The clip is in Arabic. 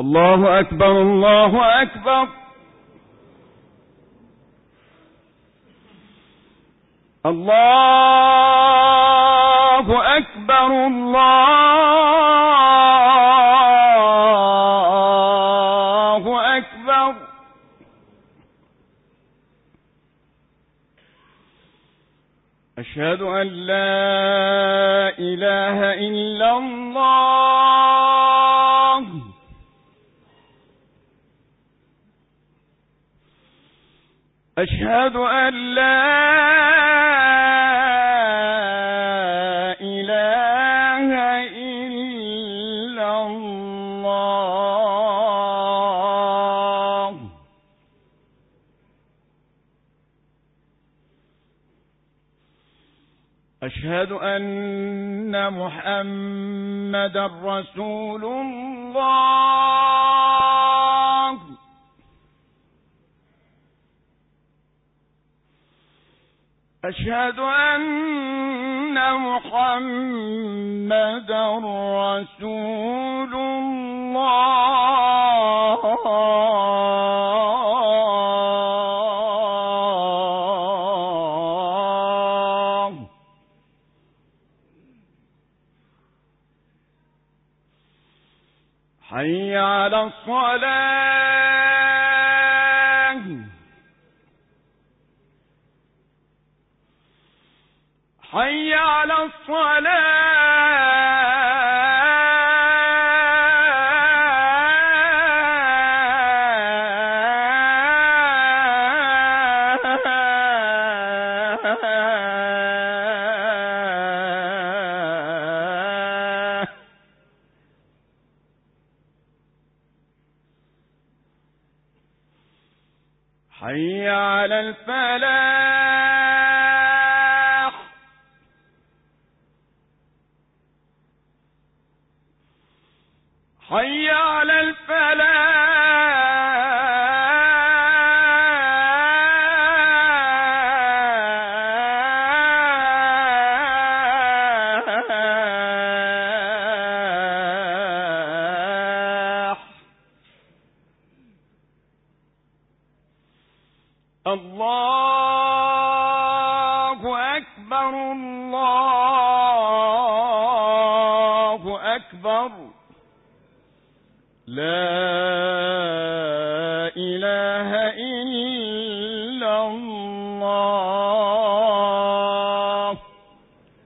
الله أكبر الله أكبر. الله أكبر الله أكبر. أشهد أن لا إله إلا الله. أشهد أن لا إله إلا الله. أشهد أن محمدًا رسول الله. أشهد أن محمدًا رسول الله. حي على الصلاة. حي على الصلاة. حي على الفلاح. حي على الفلاح. الله أكبر الله أكبر. لا